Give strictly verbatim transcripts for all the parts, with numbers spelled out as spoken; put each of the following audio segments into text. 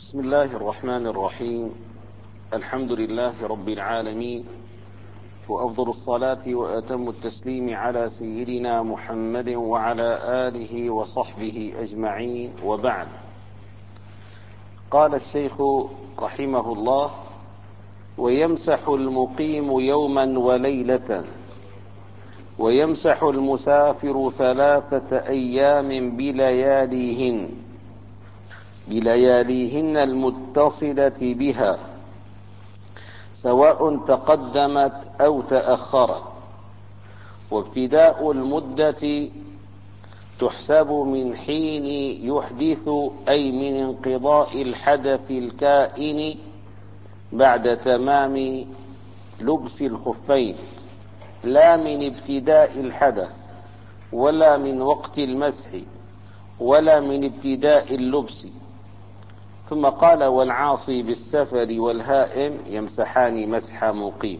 بسم الله الرحمن الرحيم. الحمد لله رب العالمين، وأفضل الصلاة وأتم التسليم على سيدنا محمد وعلى آله وصحبه أجمعين، وبعد. قال الشيخ رحمه الله: ويمسح المقيم يوما وليلة، ويمسح المسافر ثلاثة أيام بلياليهن بلياليهن المتصلة بها، سواء تقدمت أو تأخرت. وابتداء المدة تحسب من حين يحدث، أي من انقضاء الحدث الكائن بعد تمام لبس الخفين، لا من ابتداء الحدث، ولا من وقت المسح، ولا من ابتداء اللبس. ثم قال: والعاصي بالسفر والهائم يمسحان مسح مقيم.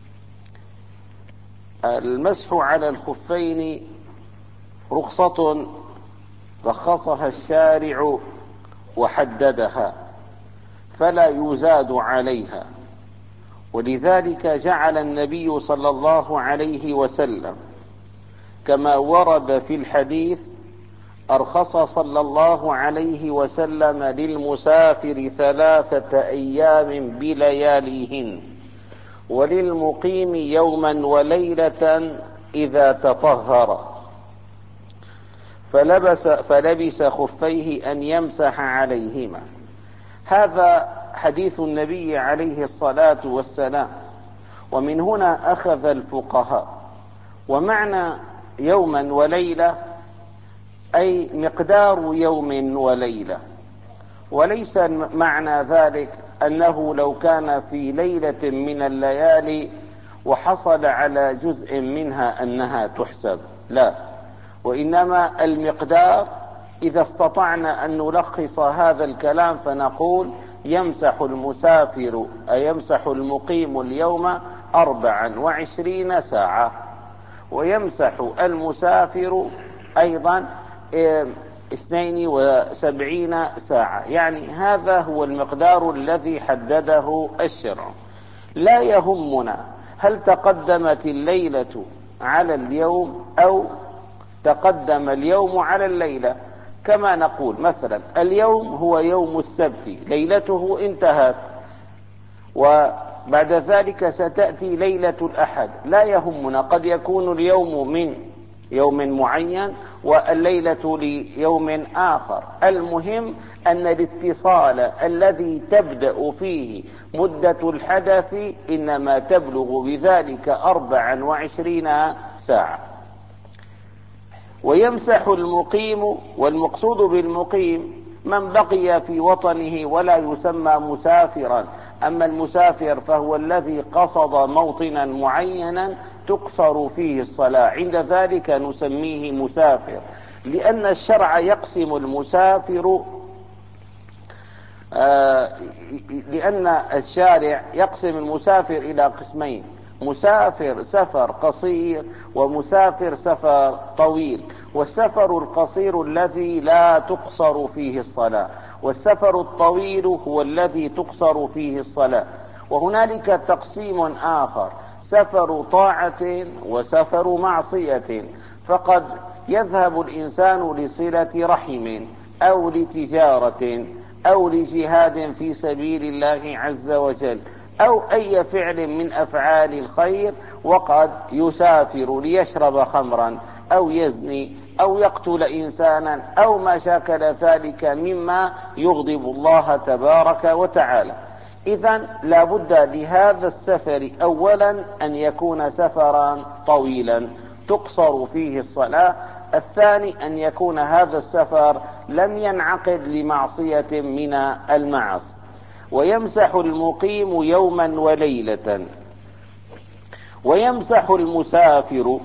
المسح على الخفين رخصة رخصها الشارع وحددها، فلا يزاد عليها. ولذلك جعل النبي صلى الله عليه وسلم كما ورد في الحديث: أرخص صلى الله عليه وسلم للمسافر ثلاثة أيام بلياليهن، وللمقيم يوما وليلة إذا تطهر فلبس, فلبس خفيه أن يمسح عليهما. هذا حديث النبي عليه الصلاة والسلام. ومن هنا أخذ الفقهاء، ومعنى يوما وليلة أي مقدار يوم وليلة، وليس معنى ذلك أنه لو كان في ليلة من الليالي وحصل على جزء منها أنها تحسب، لا، وإنما المقدار. إذا استطعنا أن نلخص هذا الكلام فنقول: يمسح المسافر أي يمسح المقيم اليوم أربعا وعشرين ساعة، ويمسح المسافر أيضا اثنين وسبعين ساعة. يعني هذا هو المقدار الذي حدده الشرع. لا يهمنا هل تقدمت الليلة على اليوم أو تقدم اليوم على الليلة. كما نقول مثلا: اليوم هو يوم السبت، ليلته انتهت، وبعد ذلك ستأتي ليلة الأحد. لا يهمنا، قد يكون اليوم من يوم معين والليلة ليوم آخر. المهم أن الاتصال الذي تبدأ فيه مدة الحدث إنما تبلغ بذلك أربعا وعشرين ساعة. ويمسح المقيم، والمقصود بالمقيم من بقي في وطنه ولا يسمى مسافرا. أما المسافر فهو الذي قصد موطنا معينا تقصر فيه الصلاة، عند ذلك نسميه مسافر. لأن الشرع يقسم المسافر آه لأن الشارع يقسم المسافر إلى قسمين: مسافر سفر قصير، ومسافر سفر طويل. والسفر القصير الذي لا تقصر فيه الصلاة، والسفر الطويل هو الذي تقصر فيه الصلاة. وهنالك تقسيم آخر: سفر طاعة وسفر معصية. فقد يذهب الإنسان لصلة رحم أو لتجارة أو لجهاد في سبيل الله عز وجل أو أي فعل من أفعال الخير، وقد يسافر ليشرب خمرا أو يزني أو يقتل إنسانا أو ما شاكل ذلك مما يغضب الله تبارك وتعالى. إذن لا بد لهذا السفر أولا أن يكون سفرا طويلا تقصر فيه الصلاة. الثاني أن يكون هذا السفر لم ينعقد لمعصية من المعاصي. ويمسح المقيم يوما وليلة، ويمسح المسافر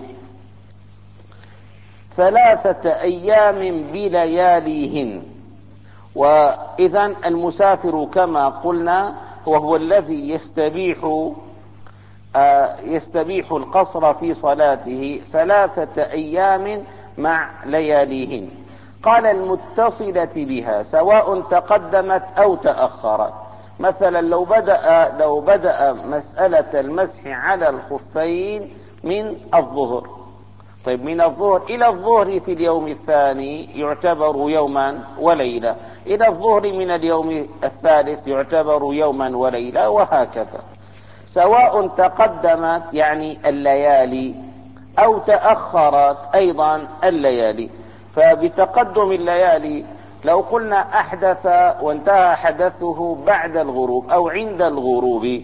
ثلاثة أيام بلياليهن. وإذن المسافر كما قلنا وهو الذي يستبيح يستبيح القصر في صلاته ثلاثة أيام مع لياليهن. قال المتصلة بها سواء تقدمت أو تأخرت. مثلا لو بدأ لو بدأ مسألة المسح على الخفين من الظهر، طيب من الظهر إلى الظهر في اليوم الثاني يعتبر يوما وليلة، إلى الظهر من اليوم الثالث يعتبر يوما وليلة، وهكذا. سواء تقدمت يعني الليالي أو تأخرت أيضا الليالي. فبتقدم الليالي لو قلنا أحدث وانتهى حدثه بعد الغروب أو عند الغروب،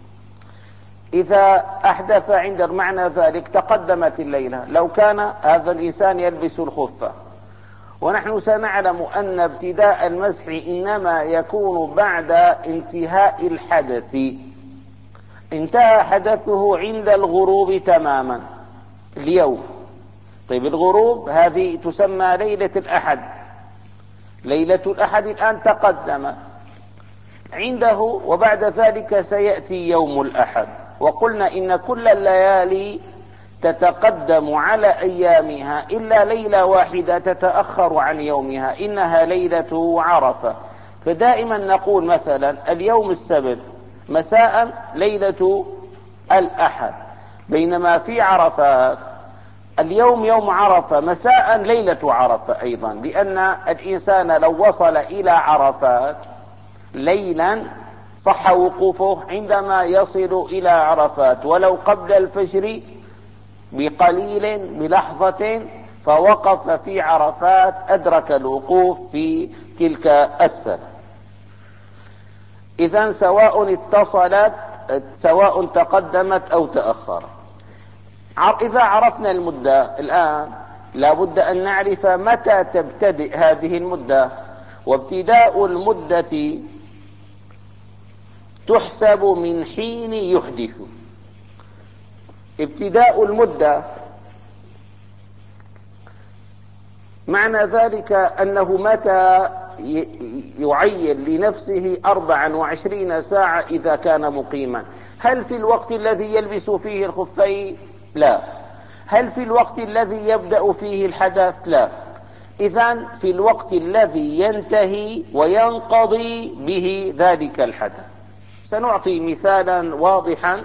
إذا أحدث عند معنى ذلك تقدمت الليلة. لو كان هذا الإنسان يلبس الخفة، ونحن سنعلم أن ابتداء المسح إنما يكون بعد انتهاء الحدث، انتهى حدثه عند الغروب تماما اليوم. طيب الغروب هذه تسمى ليلة الأحد، ليلة الأحد الآن تقدم عنده، وبعد ذلك سيأتي يوم الأحد. وقلنا إن كل الليالي تتقدم على أيامها إلا ليلة واحدة تتأخر عن يومها، إنها ليلة عرفة. فدائما نقول مثلا اليوم السبت مساء ليلة الأحد، بينما في عرفات اليوم يوم عرفة مساء ليلة عرفة أيضا، لأن الإنسان لو وصل إلى عرفات ليلا صح وقوفه عندما يصل إلى عرفات، ولو قبل الفجر بقليل بلحظة فوقف في عرفات أدرك الوقوف في تلك السنة. إذن سواء اتصلت سواء تقدمت أو تأخرت. إذا عرفنا المدة الآن لابد أن نعرف متى تبتدئ هذه المدة، وابتداء المدة تحسب من حين يحدث. ابتداء المدة معنى ذلك أنه متى يعين لنفسه أربعا وعشرين ساعة إذا كان مقيما. هل في الوقت الذي يلبس فيه الخفين؟ لا. هل في الوقت الذي يبدأ فيه الحدث؟ لا. إذن في الوقت الذي ينتهي وينقضي به ذلك الحدث. سنعطي مثالا واضحا.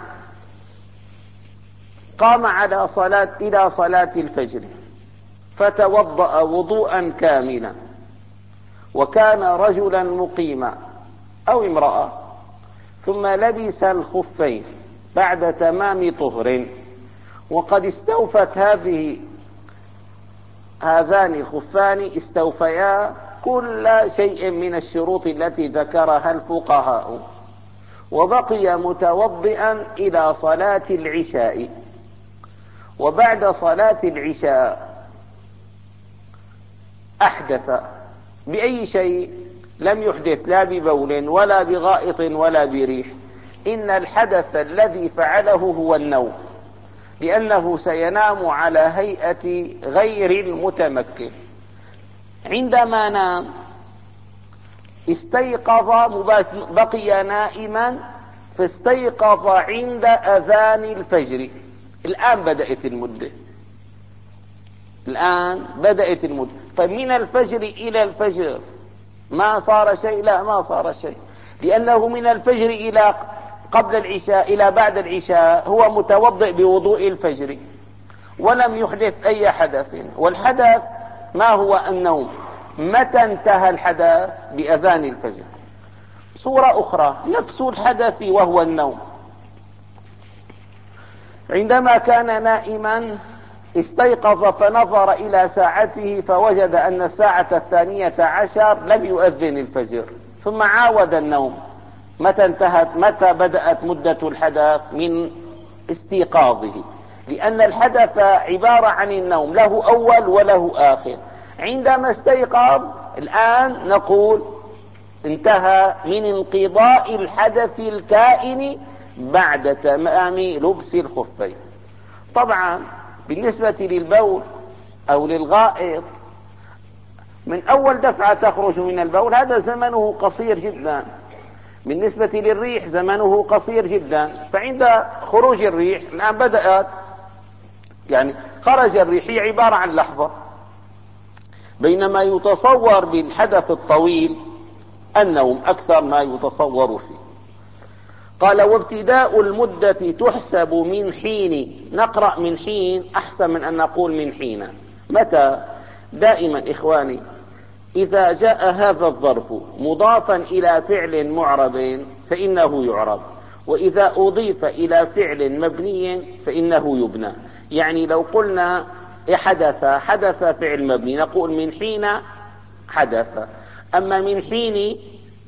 قام على صلاة إلى صلاة الفجر فتوضأ وضوءا كاملا، وكان رجلا مقيما أو امرأة، ثم لبس الخفين بعد تمام طهر، وقد استوفت هذه هذان الخفان استوفيا كل شيء من الشروط التي ذكرها الفقهاء، وبقي متوضئا إلى صلاة العشاء. وبعد صلاة العشاء أحدث بأي شيء، لم يحدث لا ببول ولا بغائط ولا بريح، إن الحدث الذي فعله هو النوم، لأنه سينام على هيئة غير المتمكن. عندما نام استيقظ بقي نائما فاستيقظ عند أذان الفجر. الآن بدأت المدة الآن بدأت المدة طيب من الفجر إلى الفجر ما صار شيء؟ لا، ما صار شيء، لأنه من الفجر إلى قبل العشاء إلى بعد العشاء هو متوضئ بوضوء الفجر ولم يحدث أي حدث. والحدث ما هو؟ النوم. متى انتهى الحدث؟ بأذان الفجر. صورة أخرى نفس الحدث وهو النوم. عندما كان نائما استيقظ فنظر إلى ساعته فوجد أن الساعة الثانية عشر لم يؤذن الفجر، ثم عاود النوم. متى انتهت؟ متى بدأت مدة الحدث؟ من استيقاظه، لأن الحدث عبارة عن النوم، له أول وله آخر. عندما استيقظ الآن نقول انتهى من انقضاء الحدث الكائن بعد تمام لبس الخفين. طبعا بالنسبة للبول أو للغائط من أول دفعة تخرج من البول هذا زمنه قصير جدا. بالنسبة للريح زمنه قصير جدا، فعند خروج الريح الآن بدأت يعني خرج الريح هي عبارة عن لحظة، بينما يتصور بالحدث الطويل النوم أكثر ما يتصور فيه. قال وابتداء المدة تحسب من حين. نقرأ من حين أحسن من أن نقول من حين. متى؟ دائما إخواني إذا جاء هذا الظرف مضافا إلى فعل معرب فإنه يعرب، وإذا أضيف إلى فعل مبني فإنه يبنى. يعني لو قلنا حدث حدث فعل مبني نقول من حين حدث. أما من حين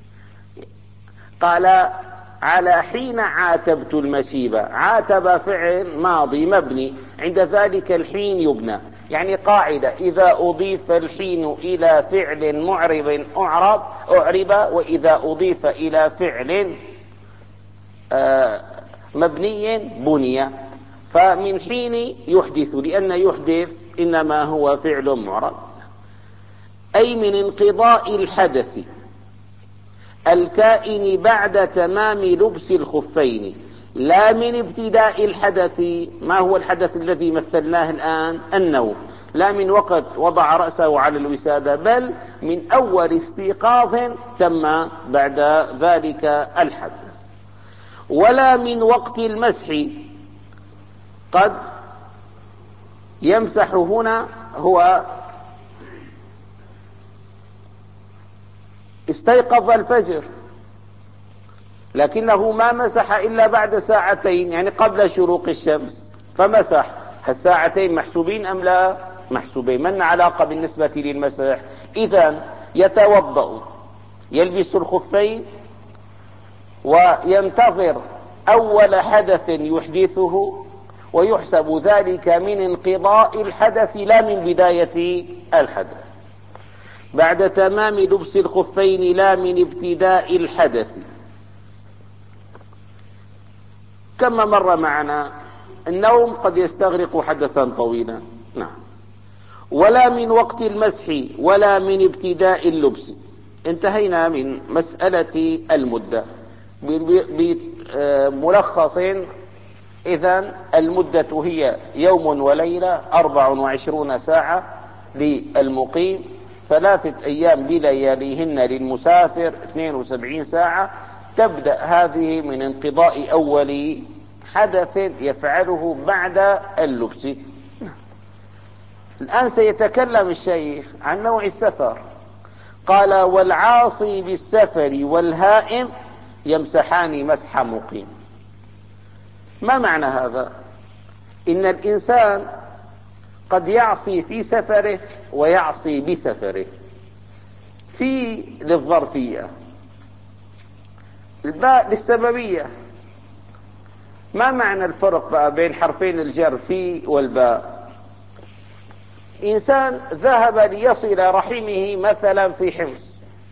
قال على حين عاتبت المشيبة، عاتب فعل ماضي مبني، عند ذلك الحين يبنى. يعني قاعدة إذا أضيف الحين إلى فعل معرب أعرب أعرب، وإذا أضيف إلى فعل آه مبني بني. فمن حين يحدث، لأن يحدث إنما هو فعل معرب. أي من انقضاء الحدث الكائن بعد تمام لبس الخفين، لا من ابتداء الحدث. ما هو الحدث الذي مثلناه الآن؟ النوم. لا من وقت وضع رأسه على الوسادة، بل من أول استيقاظ تم بعد ذلك الحدث. ولا من وقت المسح. قد يمسح هنا هو استيقظ الفجر لكنه ما مسح إلا بعد ساعتين، يعني قبل شروق الشمس، فمسح. الساعتين محسوبين أم لا؟ محسوبين. من علاقة بالنسبة للمسح؟ إذن يتوضأ، يلبس الخفين، وينتظر أول حدث يحدثه، ويحسب ذلك من انقضاء الحدث لا من بداية الحدث. بعد تمام لبس الخفين لا من ابتداء الحدث. كما مر معنا النوم قد يستغرق حدثا طويلا. نعم. ولا من وقت المسح ولا من ابتداء اللبس. انتهينا من مسألة المدة بملخص. إذن المدة هي يوم وليلة أربع وعشرون ساعة للمقيم، ثلاثة أيام بلياليهن للمسافر اثنين وسبعين ساعة. تبدأ هذه من انقضاء أول حدث يفعله بعد اللبس. الآن سيتكلم الشيخ عن نوع السفر. قال والعاصي بالسفر والهائم يمسحان مسح مقيم. ما معنى هذا؟ إن الإنسان قد يعصي في سفره ويعصي بسفره. في للظرفية، الباء للسببية. ما معنى الفرق بقى بين حرفين الجر في والباء؟ إنسان ذهب ليصل رحمه مثلا في حمص،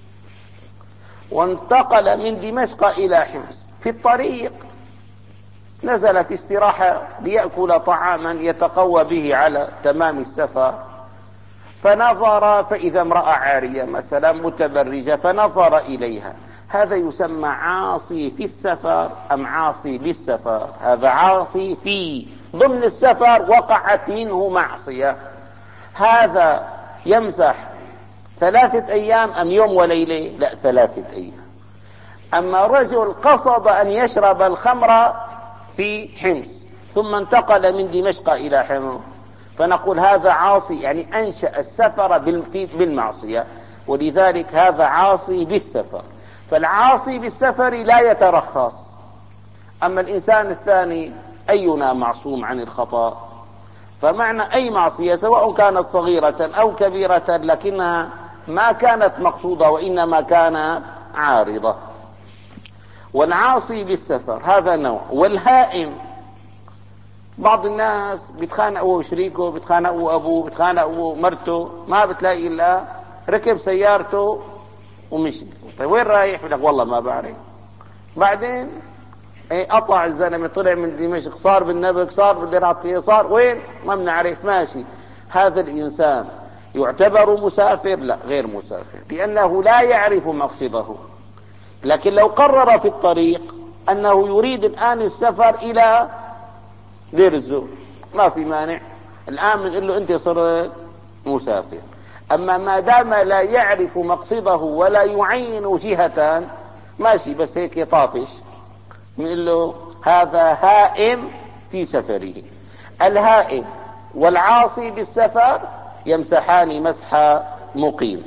وانتقل من دمشق إلى حمص. في الطريق نزل في استراحة ليأكل طعاما يتقوى به على تمام السفر، فنظر فإذا امرأة عارية مثلا متبرجة، فنظر إليها. هذا يسمى عاصي في السفر أم عاصي بالسفر؟ هذا عاصي في ضمن السفر، وقعت منه معصية. هذا يمسح ثلاثة أيام أم يوم وليلة؟ لا، ثلاثة أيام. أما رجل قصد أن يشرب الخمر في حمص ثم انتقل من دمشق إلى حمص، فنقول هذا عاصي، يعني أنشأ السفر بالمعصية، ولذلك هذا عاصي بالسفر. فالعاصي بالسفر لا يترخص. أما الإنسان الثاني أينا معصوم عن الخطأ؟ فمعنى أي معصية سواء كانت صغيرة أو كبيرة لكنها ما كانت مقصودة وإنما كانت عارضة. والعاصي بالسفر هذا نوع. والهائم، بعض الناس بيتخانقوا شريكه، بيتخانقوا أبوه، بيتخانقوا مرته، ما بتلاقي إلا ركب سيارته ومشي. طيب وين رايح؟ يقول لك والله ما بعرف. بعدين ايه قطع الزلمه، طلع من دمشق، صار بالنبك، صار بالدراطيه، صار وين ما بنعرف، ماشي. هذا الإنسان يعتبر مسافر؟ لا، غير مسافر، لأنه لا يعرف مقصده. لكن لو قرر في الطريق أنه يريد الآن السفر إلى دير الزور، ما في مانع، الآن بنقول له أنت صرت مسافر. أما ما دام لا يعرف مقصده ولا يعين جهة ماشي، بس هيك يطافش، نقول له هذا هائم في سفره. الهائم والعاصي بالسفر يمسحان مسح مقيم.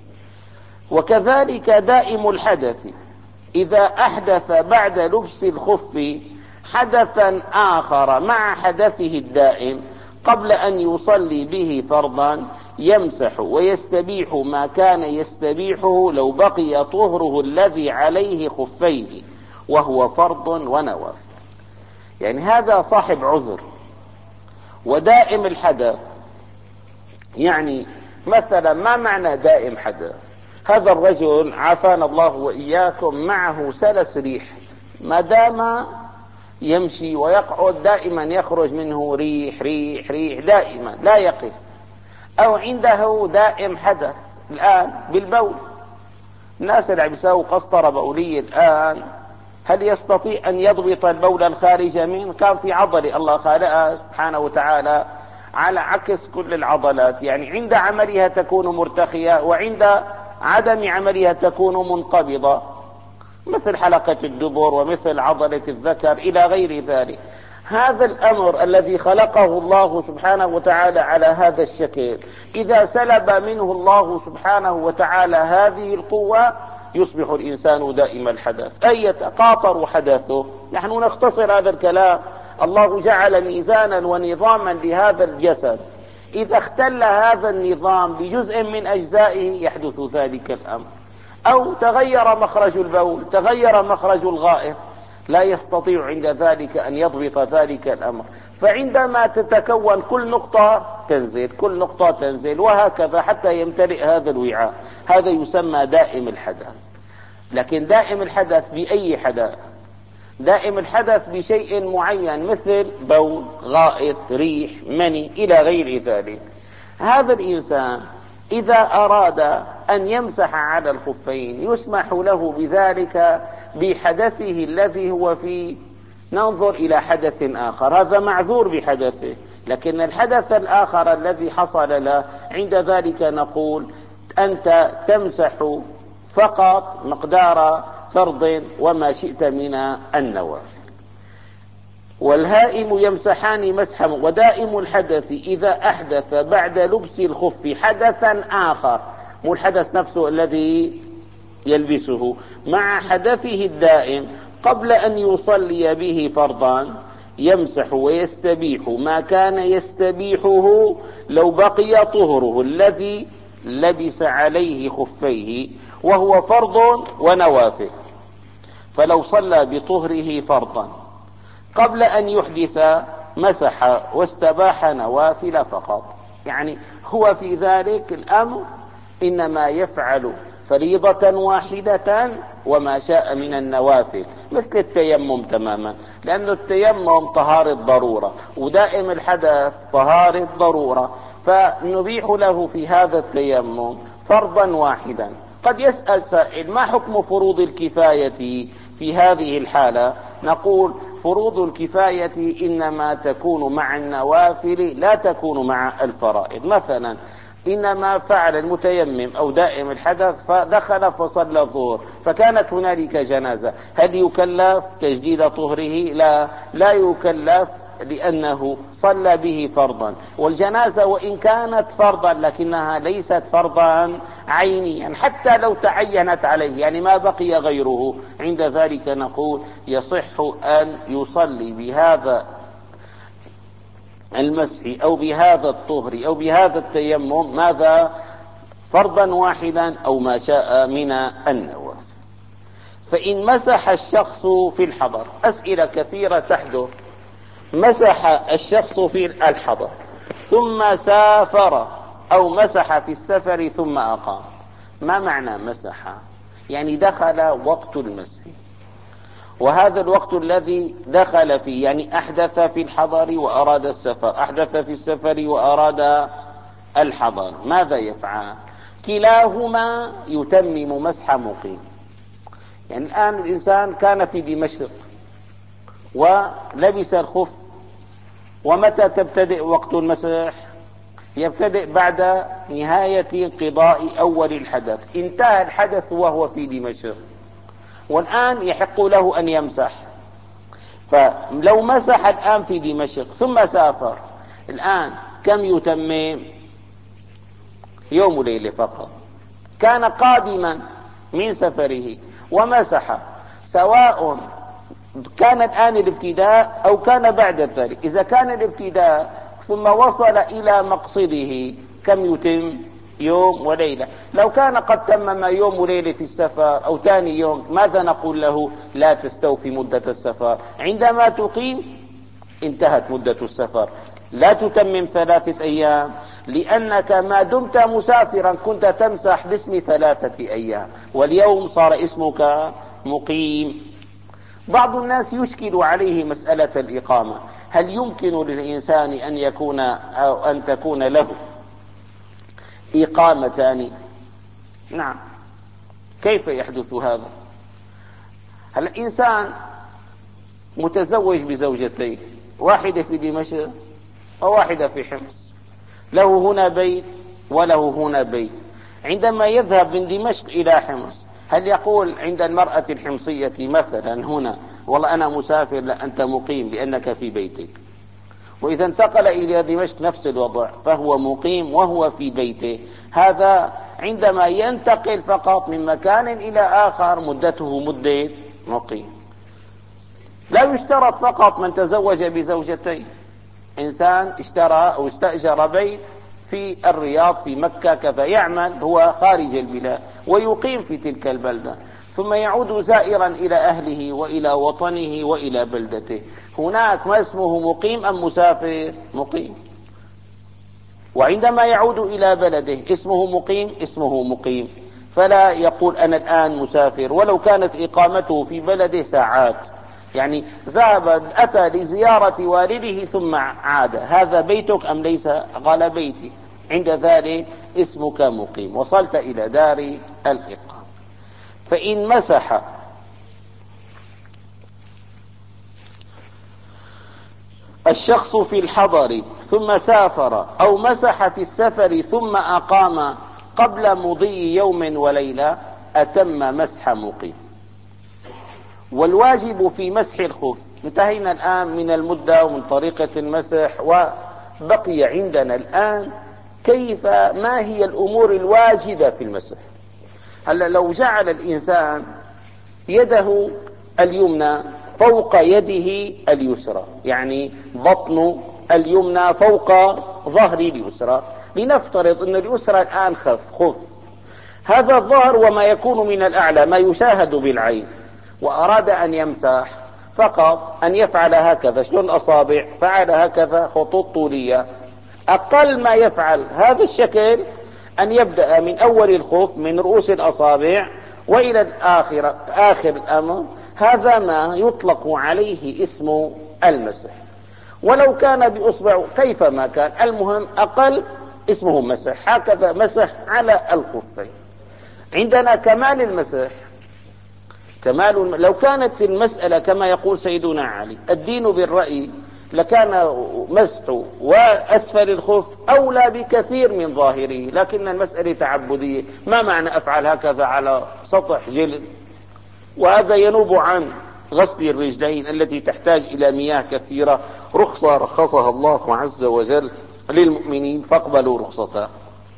وكذلك دائم الحدث إذا أحدث بعد لبس الخف حدثا آخر مع حدثه الدائم قبل أن يصلي به فرضا يمسح ويستبيح ما كان يستبيحه لو بقي طهره الذي عليه خفيه وهو فرض ونوافل. يعني هذا صاحب عذر. ودائم الحدث يعني مثلا ما معنى دائم حدث؟ هذا الرجل عافانا الله وإياكم معه سلس ريح، ما دام يمشي ويقعد دائما يخرج منه ريح ريح ريح دائما لا يقف. أو عنده دائم حدث الآن بالبول، الناس اللي بيساووا قسطرة بولية الآن هل يستطيع أن يضبط البول الخارج منه؟ كان في عضلة الله خالقها سبحانه وتعالى على عكس كل العضلات، يعني عند عملها تكون مرتخية وعند عدم عملها تكون منقبضة، مثل حلقة الدبر ومثل عضلة الذكر إلى غير ذلك. هذا الأمر الذي خلقه الله سبحانه وتعالى على هذا الشكل إذا سلب منه الله سبحانه وتعالى هذه القوة يصبح الإنسان دائم الحدث، أي يتقاطر حدثه. نحن نختصر هذا الكلام. الله جعل ميزانا ونظاما لهذا الجسد، إذا اختل هذا النظام بجزء من أجزائه يحدث ذلك الأمر. أو تغير مخرج البول، تغير مخرج الغائط، لا يستطيع عند ذلك أن يضبط ذلك الأمر، فعندما تتكون كل نقطة تنزل كل نقطة تنزل وهكذا حتى يمتلئ هذا الوعاء. هذا يسمى دائم الحدث. لكن دائم الحدث بأي حدث؟ دائم الحدث بشيء معين مثل بول، غائط، ريح، مني إلى غير ذلك. هذا الإنسان إذا أراد أن يمسح على الخفين يسمح له بذلك بحدثه الذي هو فيه. ننظر إلى حدث آخر، هذا معذور بحدثه، لكن الحدث الآخر الذي حصل له عند ذلك نقول أنت تمسح فقط مقدار فرض وما شئت من النوافل. والهائم يمسحان مسحا. ودائم الحدث إذا أحدث بعد لبس الخف حدثا آخر، مو الحدث نفسه الذي يلبسه، مع حدثه الدائم قبل أن يصلي به فرضا يمسح ويستبيح ما كان يستبيحه لو بقي طهره الذي لبس عليه خفيه وهو فرض ونوافل. فلو صلى بطهره فرضا قبل أن يحدث مسح واستباح نوافل فقط. يعني هو في ذلك الأمر إنما يفعل فريضة واحدة وما شاء من النوافل، مثل التيمم تماما، لأن التيمم طهارة ضرورة ودائم الحدث طهارة ضرورة، فنبيح له في هذا التيمم فرضا واحدا. قد يسأل سائل ما حكم فروض الكفاية في هذه الحالة؟ نقول فروض الكفاية إنما تكون مع النوافل لا تكون مع الفرائض. مثلا إنما فعل المتيمم أو دائم الحدث فدخل فصلى الظهر فكانت هنالك جنازة، هل يكلف تجديد طهره؟ لا لا يكلف، لأنه صلى به فرضا. والجنازة وإن كانت فرضا لكنها ليست فرضا عينيا حتى لو تعينت عليه، يعني ما بقي غيره، عند ذلك نقول يصح أن يصلي بهذا المسح أو بهذا الطهر أو بهذا التيمم ماذا؟ فرضا واحدا أو ما شاء من النوافل. فإن مسح الشخص في الحضر، أسئلة كثيرة تحدث، مسح الشخص في الحضر ثم سافر أو مسح في السفر ثم أقام، ما معنى مسح؟ يعني دخل وقت المسح، وهذا الوقت الذي دخل فيه يعني أحدث في الحضر وأراد السفر، أحدث في السفر وأراد الحضر، ماذا يفعل؟ كلاهما يتمم مسح مقيم. يعني الآن الإنسان كان في دمشق ولبس الخف، ومتى تبتدئ وقت المسح؟ يبتدئ بعد نهاية انقضاء أول الحدث. انتهى الحدث وهو في دمشق، والآن يحق له أن يمسح. فلو مسح الآن في دمشق ثم سافر، الآن كم يتمم؟ يوم وليلة فقط. كان قادما من سفره ومسح، سواء كان الآن الابتداء أو كان بعد ذلك. إذا كان الابتداء ثم وصل إلى مقصده كم يتم؟ يوم وليلة. لو كان قد تمم يوم وليلة في السفر أو ثاني يوم، ماذا نقول له؟ لا تستوفي مدة السفر. عندما تقيم انتهت مدة السفر، لا تتمم ثلاثة أيام، لأنك ما دمت مسافرا كنت تمسح باسم ثلاثة أيام، واليوم صار اسمك مقيم. بعض الناس يشكل عليه مسألة الإقامة. هل يمكن للإنسان أن يكون أو أن تكون له إقامتان؟ نعم. كيف يحدث هذا؟ هل الإنسان متزوج بزوجتين، واحدة في دمشق وواحدة في حمص، له هنا بيت وله هنا بيت. عندما يذهب من دمشق إلى حمص، هل يقول عند المرأة الحمصية مثلا هنا والله أنا مسافر؟ لا، أنت مقيم لأنك في بيتك. وإذا انتقل إلى دمشق نفس الوضع، فهو مقيم وهو في بيته. هذا عندما ينتقل فقط من مكان إلى آخر مدته مدة مقيم. لا يشترط فقط من تزوج بزوجتين. إنسان اشترى أو استأجر بيت في الرياض في مكة كذا، يعمل هو خارج البلاد ويقيم في تلك البلدة، ثم يعود زائرا إلى أهله وإلى وطنه وإلى بلدته. هناك ما اسمه مقيم أم مسافر؟ مقيم. وعندما يعود إلى بلده اسمه مقيم؟ اسمه مقيم. فلا يقول أنا الآن مسافر، ولو كانت إقامته في بلده ساعات، يعني ذهب أتى لزيارة والده ثم عاد. هذا بيتك أم ليس؟ قال بيتي. عند ذلك اسمك مقيم، وصلت إلى دار الإقامة. فإن مسح الشخص في الحضر ثم سافر، أو مسح في السفر ثم أقام قبل مضي يوم وليلة، أتم مسح مقيم. والواجب في مسح الخف، انتهينا الآن من المدة ومن طريقة المسح، وبقي عندنا الآن كيف ما هي الأمور الواجبة في المسح. هلا لو جعل الإنسان يده اليمنى فوق يده اليسرى، يعني بطن اليمنى فوق ظهر اليسرى، لنفترض أن اليسرى الآن خف خف هذا الظهر وما يكون من الأعلى ما يشاهد بالعين، وأراد أن يمسح فقط أن يفعل هكذا، شلون الأصابع فعل هكذا خطوط طولية. أقل ما يفعل هذا الشكل أن يبدأ من أول الخف من رؤوس الأصابع وإلى الآخر آخر الأمر. هذا ما يطلق عليه اسم المسح، ولو كان بأصبع كيفما كان، المهم أقل اسمه مسح. هكذا مسح على الخفين. عندنا كمال المسح، كمال لو كانت المسألة كما يقول سيدنا علي الدين بالرأي، لكان مسح وأسفل الخف أولى بكثير من ظاهره، لكن المسألة تعبدية. ما معنى أفعل هكذا على سطح جلد؟ وهذا ينوب عن غسل الرجلين التي تحتاج إلى مياه كثيرة، رخصة رخصها الله عز وجل للمؤمنين فاقبلوا رخصتها.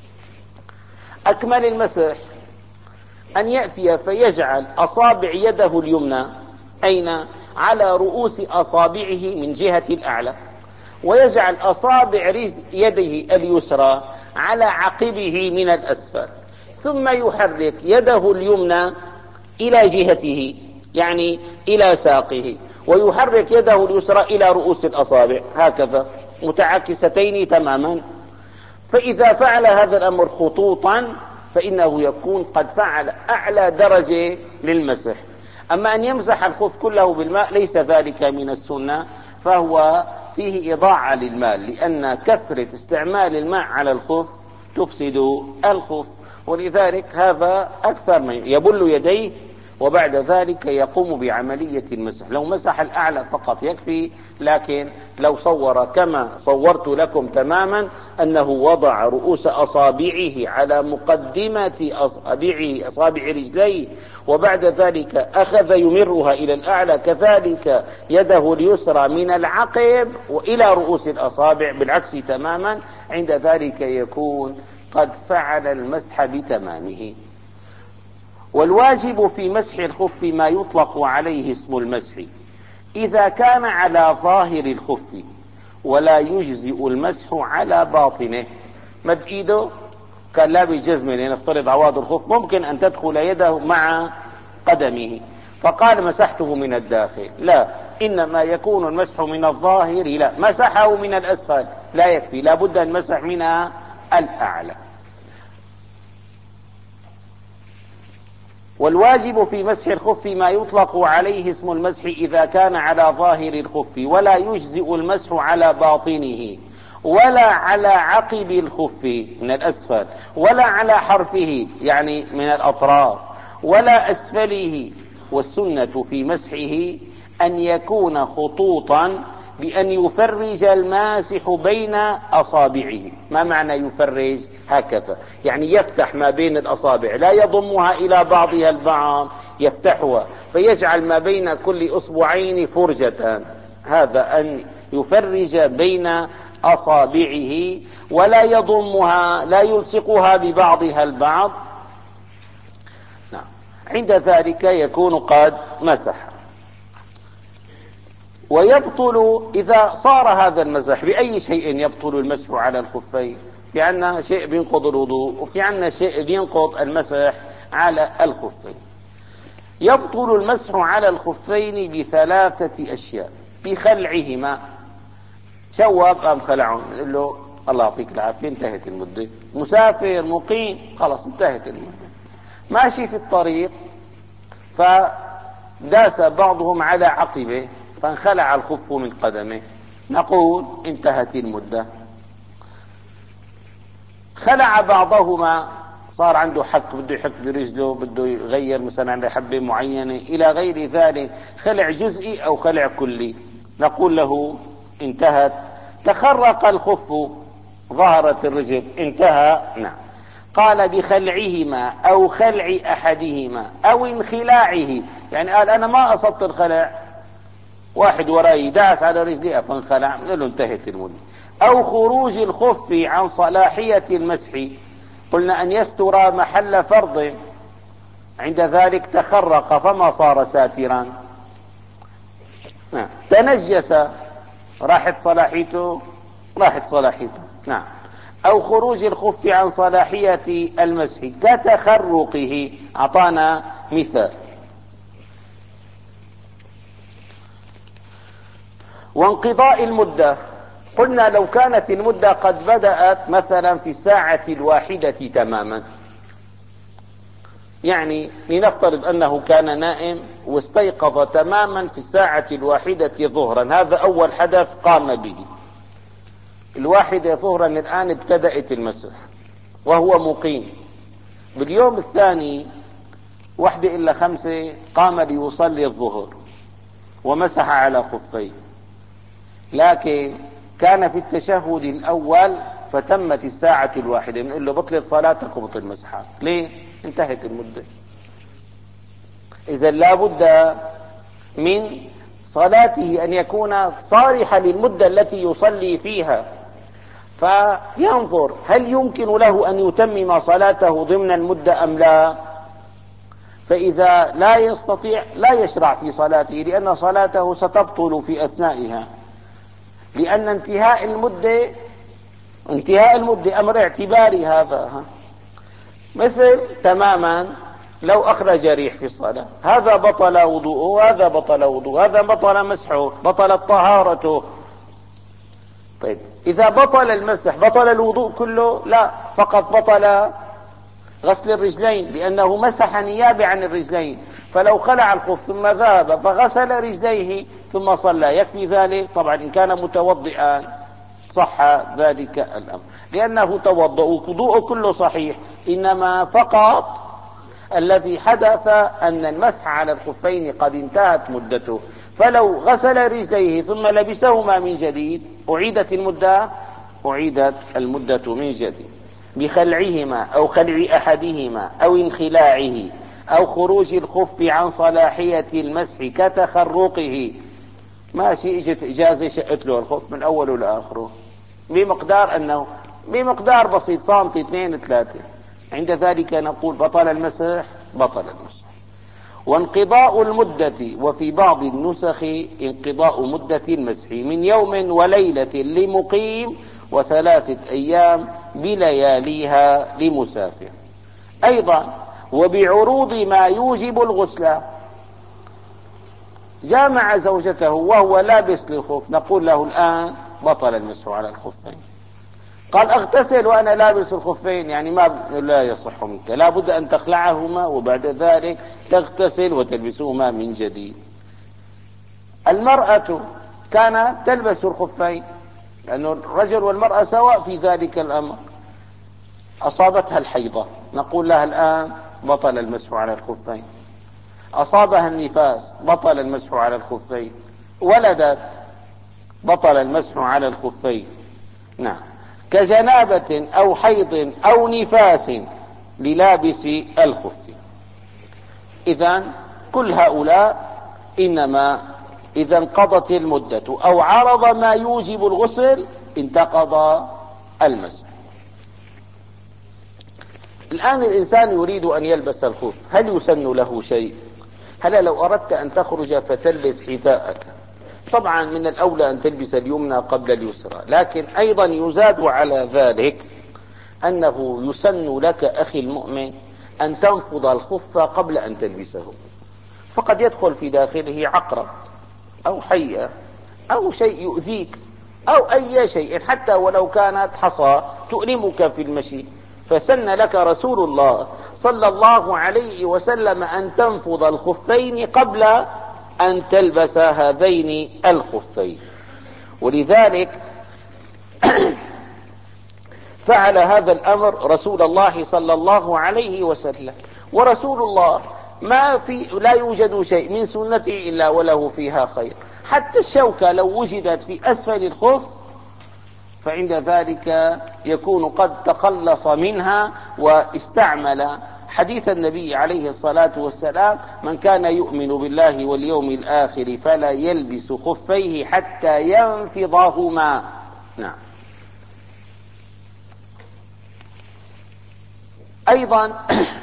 أكمل المسح أن يأتي فيجعل أصابع يده اليمنى أين؟ على رؤوس أصابعه من جهة الأعلى، ويجعل أصابع يده اليسرى على عقبه من الأسفل، ثم يحرك يده اليمنى إلى جهته يعني إلى ساقه، ويحرك يده اليسرى إلى رؤوس الأصابع هكذا متعاكستين تماما. فإذا فعل هذا الأمر خطوطا فإنه يكون قد فعل أعلى درجة للمسح. أما أن يمسح الخف كله بالماء ليس ذلك من السنة، فهو فيه إضاعة للمال، لأن كثرة استعمال الماء على الخف تفسد الخف، ولذلك هذا أكثر من يبل يديه وبعد ذلك يقوم بعملية المسح. لو مسح الأعلى فقط يكفي، لكن لو صور كما صورت لكم تماما أنه وضع رؤوس أصابعه على مقدمة أصابعه أصابع رجليه، وبعد ذلك أخذ يمرها إلى الأعلى، كذلك يده اليسرى من العقب وإلى رؤوس الأصابع بالعكس تماما، عند ذلك يكون قد فعل المسح بتمامه. والواجب في مسح الخف ما يطلق عليه اسم المسح إذا كان على ظاهر الخف ولا يجزئ المسح على باطنه. مد ايده كان لابس جزمة، لنفترض عواد الخف ممكن أن تدخل يده مع قدمه، فقال مسحته من الداخل، لا، إنما يكون المسح من الظاهر، لا، مسحه من الأسفل لا يكفي، لا بد أن مسح من الأعلى. والواجب في مسح الخف ما يطلق عليه اسم المسح إذا كان على ظاهر الخف ولا يجزئ المسح على باطنه ولا على عقب الخف من الأسفل ولا على حرفه يعني من الأطراف ولا أسفله. والسنة في مسحه أن يكون خطوطا بأن يفرج الماسح بين أصابعه. ما معنى يفرج؟ هكذا يعني يفتح ما بين الأصابع، لا يضمها إلى بعضها البعض، يفتحها فيجعل ما بين كل أصبعين فرجة، هذا أن يفرج بين أصابعه ولا يضمها، لا يلصقها ببعضها البعض. نعم. عند ذلك يكون قد مسح. ويبطل إذا صار هذا المسح بأي شيء يبطل المسح على الخفين. في عنا شيء بينقض الوضوء وفي عنا شيء بينقض المسح على الخفين. يبطل المسح على الخفين بثلاثة أشياء: بخلعهما، شوب قام خلعهم يقول له الله يعطيك العافية انتهت المدة. مسافر مقيم خلاص انتهت المدة. ماشي في الطريق فداس بعضهم على عقبه فانخلع الخف من قدمه، نقول انتهت المدة. خلع بعضهما، صار عنده حك بده يحك برجله، بده يغير مثلا عنده حبة معينة إلى غير ذلك، خلع جزئي أو خلع كلي، نقول له انتهت. تخرق الخف، ظهرت الرجل، انتهى. نعم. قال بخلعهما أو خلع أحدهما أو انخلاعه، يعني قال أنا ما أصبت الخلع، واحد وراي داس على رجلي فانخلع، له انتهت المدة. أو خروج الخف عن صلاحية المسح، قلنا أن يستر محل فرض، عند ذلك تخرق فما صار ساترا، نعم. تنجس، راحت صلاحيته، راحت صلاحيته، نعم. أو خروج الخف عن صلاحية المسح كتخرقه، أعطانا مثال. وانقضاء المدة، قلنا لو كانت المدة قد بدأت مثلا في الساعة الواحدة تماما، يعني لنفترض أنه كان نائم واستيقظ تماما في الساعة الواحدة ظهرا، هذا أول حدث قام به. الواحدة ظهرا الآن ابتدأت المسح وهو مقيم. باليوم الثاني واحدة إلا خمسة قام ليصلي الظهر ومسح على خفيه، لكن كان في التشهد الأول فتمت الساعة الواحدة، بنقول له بطلت صلاتك وبطل مسحك. ليه؟ انتهت المدة. إذا لا بد من صلاته أن يكون صالحا للمدة التي يصلي فيها، فينظر هل يمكن له أن يتمم صلاته ضمن المدة أم لا. فإذا لا يستطيع لا يشرع في صلاته، لأن صلاته ستبطل في أثنائها، لأن انتهاء المدة انتهاء المدة أمر اعتباري. هذا مثل تماما لو أخرج ريح في الصلاة، هذا بطل وضوءه وهذا بطل وضوءه، هذا بطل مسحه، بطلت طهارته. طيب إذا بطل المسح بطل الوضوء كله؟ لا، فقط بطل غسل الرجلين، لأنه مسح نيابة عن الرجلين. فلو خلع الخف ثم ذهب فغسل رجليه ثم صلى يكفي ذلك؟ طبعا إن كان متوضئا صح ذلك الأمر، لأنه توضأ وضوءه كله صحيح، إنما فقط الذي حدث أن المسح على الخفين قد انتهت مدته، فلو غسل رجليه ثم لبسهما من جديد أعيدت المدة أعيدت المدة من جديد بخلعهما أو خلع أحدهما أو انخلاعه أو خروج الخف عن صلاحية المسح كتخرقه. ماشي، اجت اجازة شقت له الخف من اوله لاخره بمقدار انه بمقدار بسيط، سنتي اثنين ثلاثة، عند ذلك نقول بطل المسح بطل المسح. وانقضاء المدة، وفي بعض النسخ انقضاء مدة المسح من يوم وليلة لمقيم وثلاثة ايام بلياليها لمسافر. ايضا وبعروض ما يوجب الغسل، جامع زوجته وهو لابس للخف، نقول له الآن بطل المسح على الخفين. قال اغتسل وأنا لابس الخفين، يعني ما لا يصح منك، لا بد أن تخلعهما وبعد ذلك تغتسل وتلبسهما من جديد. المرأة كانت تلبس الخفين، لأن الرجل والمرأة سواء في ذلك الأمر. أصابتها الحيضة، نقول لها الآن بطل المسح على الخفين. أصابها النفاس، بطل المسح على الخفين. ولدت، بطل المسح على الخفين. نعم، كجنابة أو حيض أو نفاس للابس الخف. إذن كل هؤلاء إنما إذا انقضت المدة أو عرض ما يوجب الغسل انتقض المسح. الآن الإنسان يريد أن يلبس الخف، هل يسن له شيء؟ هلا لو أردت أن تخرج فتلبس حذاءك، طبعا من الأولى أن تلبس اليمنى قبل اليسرى، لكن أيضا يزاد على ذلك أنه يسن لك أخي المؤمن أن تنفض الخف قبل أن تلبسه، فقد يدخل في داخله عقرب أو حية أو شيء يؤذيك أو أي شيء، حتى ولو كانت حصى تؤلمك في المشي، فسن لك رسول الله صلى الله عليه وسلم أن تنفض الخفين قبل أن تلبس هذين الخفين. ولذلك فعل هذا الأمر رسول الله صلى الله عليه وسلم، ورسول الله ما في لا يوجد شيء من سنته إلا وله فيها خير، حتى الشوكة لو وجدت في أسفل الخف فعند ذلك يكون قد تخلص منها واستعمل حديث النبي عليه الصلاة والسلام: من كان يؤمن بالله واليوم الآخر فلا يلبس خفيه حتى ينفضهما. نعم. أيضا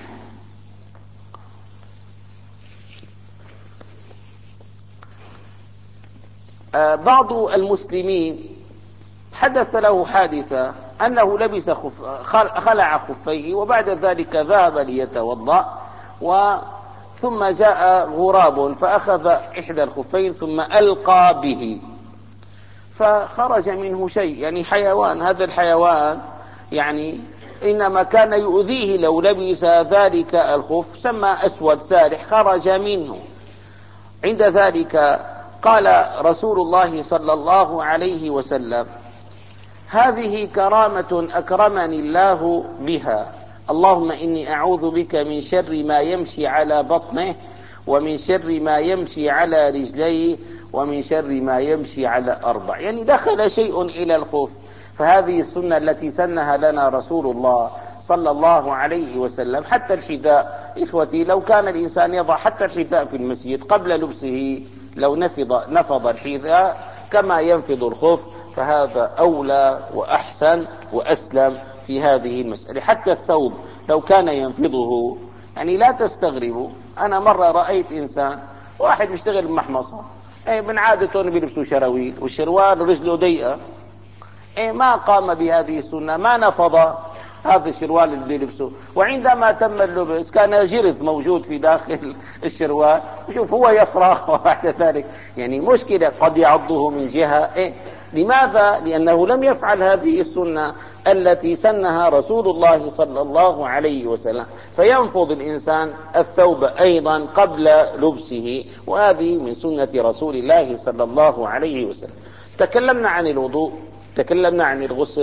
بعض المسلمين حدث له حادثة أنه لبس خف خلع خفيه وبعد ذلك ذهب ليتوضأ، ثم جاء غراب فأخذ إحدى الخفين ثم ألقى به فخرج منه شيء، يعني حيوان، هذا الحيوان يعني إنما كان يؤذيه لو لبس ذلك الخف، سمى أسود سارح خرج منه. عند ذلك قال رسول الله صلى الله عليه وسلم: هذه كرامة أكرمني الله بها، اللهم إني أعوذ بك من شر ما يمشي على بطنه ومن شر ما يمشي على رجليه ومن شر ما يمشي على أربع. يعني دخل شيء إلى الخف، فهذه السنة التي سنها لنا رسول الله صلى الله عليه وسلم. حتى الحذاء إخوتي، لو كان الإنسان يضع حتى الحذاء في المسجد قبل لبسه، لو نفض, نفض الحذاء كما ينفض الخف فهذا أولى وأحسن وأسلم في هذه المسألة. حتى الثوب لو كان ينفضه، يعني لا تستغربوا، أنا مرة رأيت إنسان واحد بيشتغل بمحمصة، ايه من عادتهم بيلبسوا شراويل والشروال رجله ضيقة، ايه ما قام بهذه السنة، ما نفض هذا الشروال اللي بيلبسه، وعندما تم اللبس كان جرث موجود في داخل الشروال، وشوف هو يصرخ وبعد ذلك يعني مشكلة، قد يعضه من جهة. إيه؟ لماذا؟ لأنه لم يفعل هذه السنة التي سنها رسول الله صلى الله عليه وسلم. فينفض الإنسان الثوب أيضا قبل لبسه، وهذه من سنة رسول الله صلى الله عليه وسلم. تكلمنا عن الوضوء، تكلمنا عن الغسل،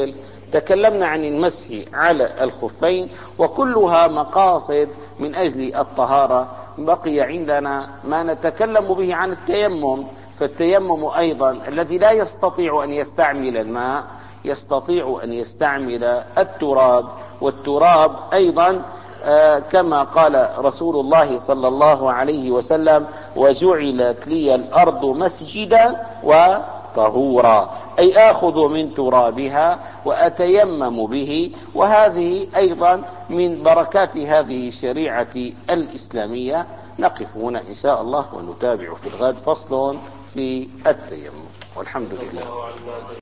تكلمنا عن المسح على الخفين، وكلها مقاصد من أجل الطهارة. بقي عندنا ما نتكلم به عن التيمم. فالتيمم أيضا الذي لا يستطيع أن يستعمل الماء يستطيع أن يستعمل التراب، والتراب أيضا آه كما قال رسول الله صلى الله عليه وسلم: وجعلت لي الأرض مسجدا وطهورا، أي آخذ من ترابها وأتيمم به. وهذه أيضا من بركات هذه الشريعة الإسلامية. نقف هنا إن شاء الله ونتابع في الغد فصل في التيمم، والحمد لله.